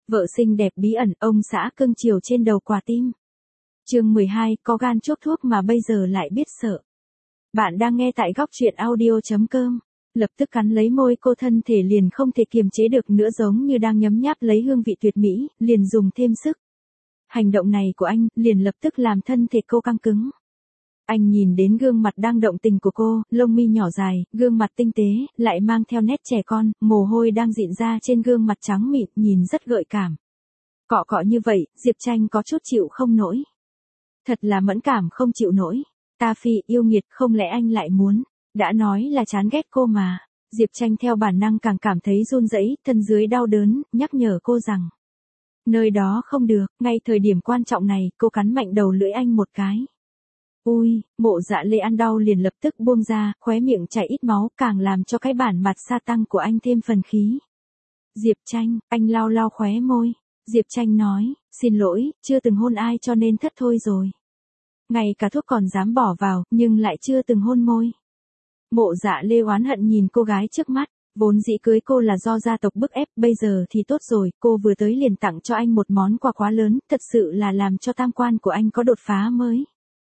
Vợ xinh đẹp bí ẩn, ông xã cưng chiều trên đầu quả tim. Chương 12, có gan chuốc thuốc mà bây giờ lại biết sợ. Bạn đang nghe tại góc truyện audio.com. Lập tức cắn lấy môi cô, thân thể liền không thể kiềm chế được nữa, giống như đang nhấm nháp lấy hương vị tuyệt mỹ, liền dùng thêm sức. Hành động này của anh liền lập tức làm thân thể cô căng cứng. Anh nhìn đến gương mặt đang động tình của cô, lông mi nhỏ dài, gương mặt tinh tế, lại mang theo nét trẻ con, mồ hôi đang rịn ra trên gương mặt trắng mịn, nhìn rất gợi cảm. Cọ cọ như vậy, Diệp Tranh có chút chịu không nổi. Thật là mẫn cảm không chịu nổi. Ta phi, yêu nghiệt, không lẽ anh lại muốn? Đã nói là chán ghét cô mà. Diệp Tranh theo bản năng càng cảm thấy run rẩy, thân dưới đau đớn, nhắc nhở cô rằng nơi đó không được. Ngay thời điểm quan trọng này, cô cắn mạnh đầu lưỡi anh một cái. Ui, Mộ Dạ Lê ăn đau liền lập tức buông ra, khóe miệng chảy ít máu, càng làm cho cái bản mặt sa tăng của anh thêm phần khí. Diệp Tranh, anh lau lau khóe môi. Diệp Tranh nói, xin lỗi, chưa từng hôn ai cho nên thất thôi rồi. Ngay cả thuốc còn dám bỏ vào, nhưng lại chưa từng hôn môi. Mộ Dạ Lê oán hận nhìn cô gái trước mắt, vốn dĩ cưới cô là do gia tộc bức ép, bây giờ thì tốt rồi, cô vừa tới liền tặng cho anh một món quà quá lớn, thật sự là làm cho tam quan của anh có đột phá mới.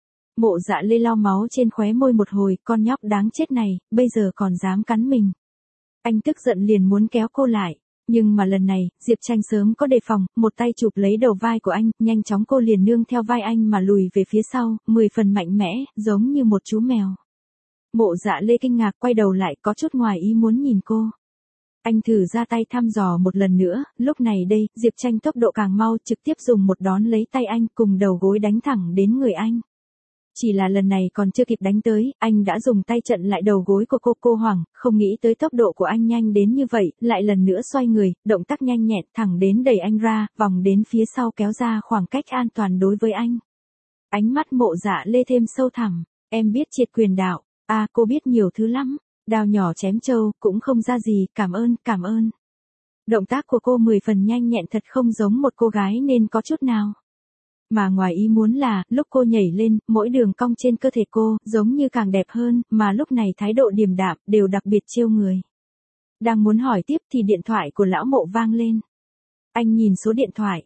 Mộ Dạ Lê lau máu trên khóe môi một hồi, con nhóc đáng chết này, bây giờ còn dám cắn mình. Anh tức giận liền muốn kéo cô lại. Nhưng mà lần này, Diệp Tranh sớm có đề phòng, một tay chụp lấy đầu vai của anh, nhanh chóng cô liền nương theo vai anh mà lùi về phía sau, 10 phần mạnh mẽ, giống như một chú mèo. Mộ Dạ Lê kinh ngạc quay đầu lại, có chút ngoài ý muốn nhìn cô. Anh thử ra tay thăm dò một lần nữa, lúc này đây, Diệp Tranh tốc độ càng mau, trực tiếp dùng một đón lấy tay anh, cùng đầu gối đánh thẳng đến người anh. Chỉ là lần này còn chưa kịp đánh tới, anh đã dùng tay chặn lại đầu gối của cô hoảng, không nghĩ tới tốc độ của anh nhanh đến như vậy, lại lần nữa xoay người, động tác nhanh nhẹn, thẳng đến đẩy anh ra, vòng đến phía sau kéo ra khoảng cách an toàn đối với anh. Ánh mắt Mộ Dạ Lê thêm sâu thẳm, em biết triệt quyền đạo, cô biết nhiều thứ lắm, đao nhỏ chém trâu, cũng không ra gì, cảm ơn. Động tác của cô 10 phần nhanh nhẹn, thật không giống một cô gái nên có chút nào. Mà ngoài ý muốn là, lúc cô nhảy lên, mỗi đường cong trên cơ thể cô, giống như càng đẹp hơn, mà lúc này thái độ điềm đạm, đều đặc biệt trêu người. Đang muốn hỏi tiếp thì điện thoại của lão Mộ vang lên. Anh nhìn số điện thoại.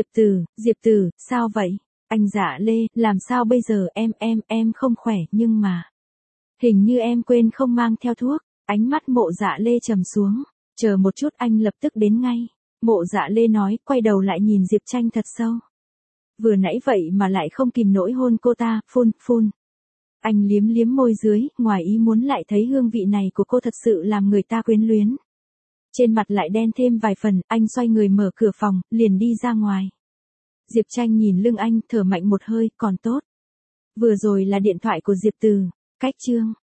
Diệp Từ, sao vậy? Anh Dạ Lê, làm sao bây giờ, em không khỏe, nhưng mà hình như em quên không mang theo thuốc. Ánh mắt Mộ Dạ Lê trầm xuống. Chờ một chút, anh lập tức đến ngay. Mộ Dạ Lê nói, quay đầu lại nhìn Diệp Tranh thật sâu. Vừa nãy vậy mà lại không kìm nổi hôn cô ta, phun. Anh liếm môi dưới, ngoài ý muốn lại thấy hương vị này của cô thật sự làm người ta quyến luyến. Trên mặt lại đen thêm vài phần, anh xoay người mở cửa phòng, liền đi ra ngoài. Diệp Tranh nhìn lưng anh, thở mạnh một hơi, còn tốt. Vừa rồi là điện thoại của Diệp Từ. Cách chương.